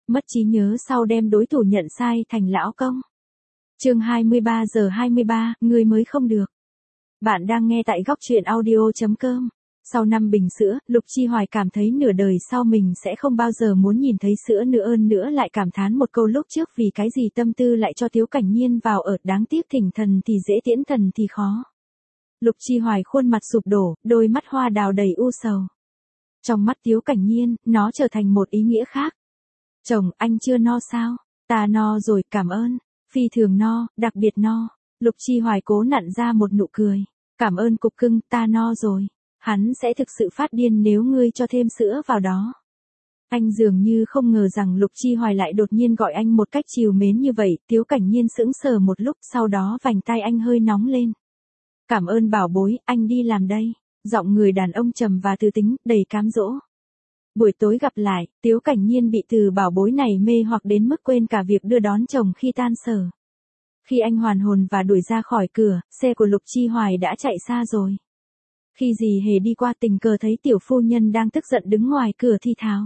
mất trí nhớ sau đem đối thủ nhận sai thành lão công. Chương 23 giờ 23, người mới không được. Bạn đang nghe tại góc truyện audio.com. Sau 5 bình sữa, Lục Chi Hoài cảm thấy nửa đời sau mình sẽ không bao giờ muốn nhìn thấy sữa nữa, hơn nữa lại cảm thán một câu lúc trước vì cái gì tâm tư lại cho Tiếu Cảnh Nhiên vào ở, đáng tiếc thỉnh thần thì dễ tiễn thần thì khó. Lục Chi Hoài khuôn mặt sụp đổ, đôi mắt hoa đào đầy u sầu. Trong mắt Tiếu Cảnh Nhiên, nó trở thành một ý nghĩa khác. Chồng, anh chưa no sao? Ta no rồi, cảm ơn. Phi thường no, đặc biệt no. Lục Chi Hoài cố nặn ra một nụ cười. Cảm ơn cục cưng, ta no rồi. Hắn sẽ thực sự phát điên nếu ngươi cho thêm sữa vào đó. Anh dường như không ngờ rằng Lục Chi Hoài lại đột nhiên gọi anh một cách trìu mến như vậy. Tiếu Cảnh Nhiên sững sờ một lúc, sau đó vành tay anh hơi nóng lên. Cảm ơn bảo bối, anh đi làm đây. Giọng người đàn ông trầm và tư tính, đầy cám dỗ. Buổi tối gặp lại, Tiếu Cảnh Nhiên bị từ bảo bối này mê hoặc đến mức quên cả việc đưa đón chồng khi tan sở. Khi anh hoàn hồn và đuổi ra khỏi cửa, xe của Lục Chi Hoài đã chạy xa rồi. Khi dì Hề đi qua tình cờ thấy tiểu phu nhân đang tức giận đứng ngoài cửa thì thào.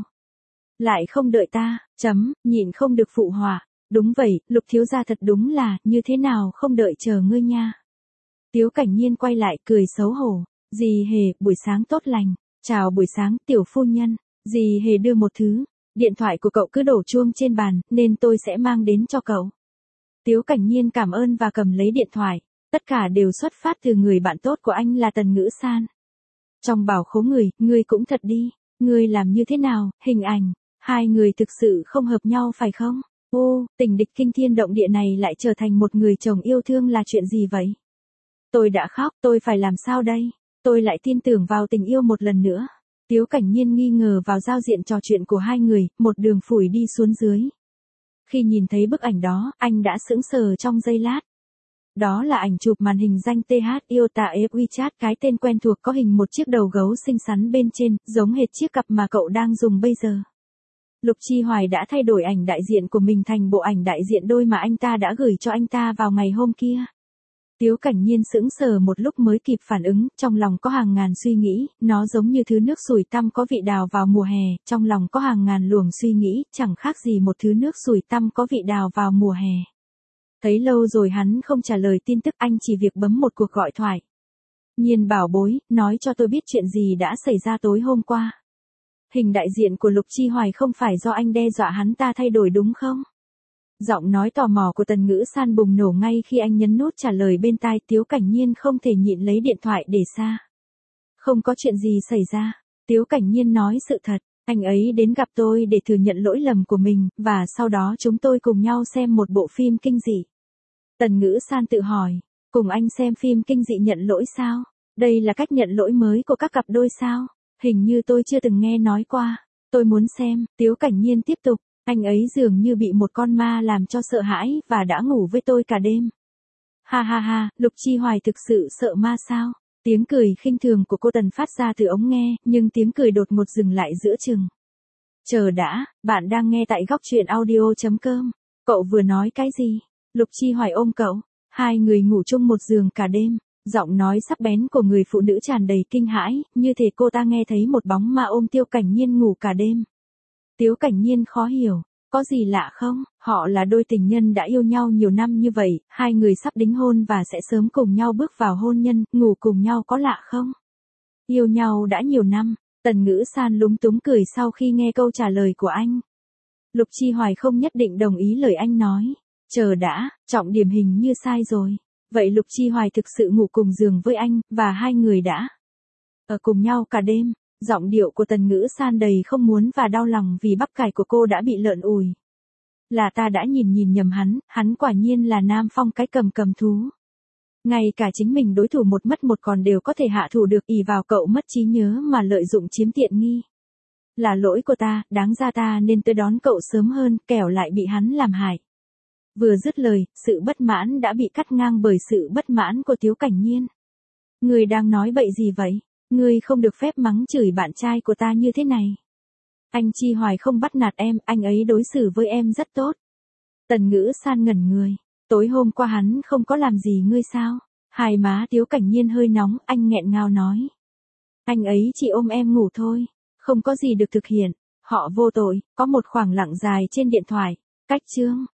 Lại không đợi ta, nhịn không được phụ họa. Đúng vậy, Lục thiếu gia thật đúng là, như thế nào không đợi chờ ngươi nha. Tiếu Cảnh Nhiên quay lại cười xấu hổ. Dì Hề, buổi sáng tốt lành. Chào buổi sáng, tiểu phu nhân. Dì Hề đưa một thứ. Điện thoại của cậu cứ đổ chuông trên bàn, nên tôi sẽ mang đến cho cậu. Tiếu Cảnh Nhiên cảm ơn và cầm lấy điện thoại. Tất cả đều xuất phát từ người bạn tốt của anh là Tần Ngữ San. Trong bảo khố người, ngươi cũng thật đi. Ngươi làm như thế nào, hình ảnh. Hai người thực sự không hợp nhau phải không? Ô, tình địch kinh thiên động địa này lại trở thành một người chồng yêu thương là chuyện gì vậy? Tôi đã khóc, tôi phải làm sao đây? Tôi lại tin tưởng vào tình yêu một lần nữa. Tiếu Cảnh Nhiên nghi ngờ vào giao diện trò chuyện của hai người, một đường phủi đi xuống dưới. Khi nhìn thấy bức ảnh đó, anh đã sững sờ trong giây lát. Đó là ảnh chụp màn hình danh TH Iota WeChat, cái tên quen thuộc có hình một chiếc đầu gấu xinh xắn bên trên, giống hệt chiếc cặp mà cậu đang dùng bây giờ. Lục Chi Hoài đã thay đổi ảnh đại diện của mình thành bộ ảnh đại diện đôi mà anh ta đã gửi cho anh ta vào ngày hôm kia. Tiếu Cảnh Nhiên sững sờ một lúc mới kịp phản ứng, trong lòng có hàng ngàn suy nghĩ, nó giống như thứ nước sủi tăm có vị đào vào mùa hè, trong lòng có hàng ngàn luồng suy nghĩ, chẳng khác gì một thứ nước sủi tăm có vị đào vào mùa hè. Thấy lâu rồi hắn không trả lời tin tức, anh chỉ việc bấm một cuộc gọi thoại. Nhiên bảo bối, nói cho tôi biết chuyện gì đã xảy ra tối hôm qua. Hình đại diện của Lục Chi Hoài không phải do anh đe dọa hắn ta thay đổi đúng không? Giọng nói tò mò của Tần Ngữ San bùng nổ ngay khi anh nhấn nút trả lời bên tai. Tiếu Cảnh Nhiên không thể nhịn lấy điện thoại để xa. Không có chuyện gì xảy ra. Tiếu Cảnh Nhiên nói sự thật. Anh ấy đến gặp tôi để thừa nhận lỗi lầm của mình, và sau đó chúng tôi cùng nhau xem một bộ phim kinh dị. Tần Ngữ San tự hỏi, cùng anh xem phim kinh dị nhận lỗi sao? Đây là cách nhận lỗi mới của các cặp đôi sao? Hình như tôi chưa từng nghe nói qua. Tôi muốn xem. Tiếu Cảnh Nhiên tiếp tục. Anh ấy dường như bị một con ma làm cho sợ hãi và đã ngủ với tôi cả đêm. Ha ha ha, Lục Chi Hoài thực sự sợ ma sao? Tiếng cười khinh thường của cô Tần phát ra từ ống nghe, nhưng tiếng cười đột ngột dừng lại giữa chừng. Chờ đã, bạn đang nghe tại góc truyện audio.com. Cậu vừa nói cái gì? Lục Chi Hoài ôm cậu. Hai người ngủ chung một giường cả đêm. Giọng nói sắc bén của người phụ nữ tràn đầy kinh hãi, như thể cô ta nghe thấy một bóng ma ôm Tiếu Cảnh Nhiên ngủ cả đêm. Tiếu Cảnh Nhiên khó hiểu, có gì lạ không? Họ là đôi tình nhân đã yêu nhau nhiều năm như vậy, hai người sắp đính hôn và sẽ sớm cùng nhau bước vào hôn nhân, ngủ cùng nhau có lạ không? Yêu nhau đã nhiều năm, Tần Ngữ San lúng túng cười sau khi nghe câu trả lời của anh. Lục Chi Hoài không nhất định đồng ý lời anh nói. Chờ đã, trọng điểm hình như sai rồi. Vậy Lục Chi Hoài thực sự ngủ cùng giường với anh, và hai người đã ở cùng nhau cả đêm. Giọng điệu của Tần Ngữ San đầy không muốn và đau lòng vì bắp cải của cô đã bị lợn ủi. Là ta đã nhìn nhầm hắn quả nhiên là Nam Phong cái cầm thú. Ngay cả chính mình đối thủ một mất một còn đều có thể hạ thủ được, ỷ vào cậu mất trí nhớ mà lợi dụng chiếm tiện nghi. Là lỗi của ta, đáng ra ta nên tới đón cậu sớm hơn, kẻo lại bị hắn làm hại. Vừa dứt lời, sự bất mãn đã bị cắt ngang bởi sự bất mãn của Tiếu Cảnh Nhiên. Người đang nói bậy gì vậy? Ngươi không được phép mắng chửi bạn trai của ta như thế này. Anh Chi Hoài không bắt nạt em, anh ấy đối xử với em rất tốt. Tần Ngữ San ngẩn người. Tối hôm qua hắn không có làm gì ngươi sao? Hai má Tiếu Cảnh Nhiên hơi nóng, anh nghẹn ngào nói. Anh ấy chỉ ôm em ngủ thôi, không có gì được thực hiện. Họ vô tội, có một khoảng lặng dài trên điện thoại. Cách chương.